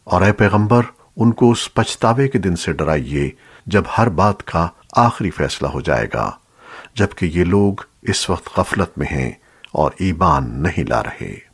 और ए पैगंबर, उनको उस पछतावे के दिन से डराइए जब हर बात का आखिरी फैसला हो जाएगा, जबकि ये लोग इस वक्त गफलत में हैं और ईमान नहीं ला रहे।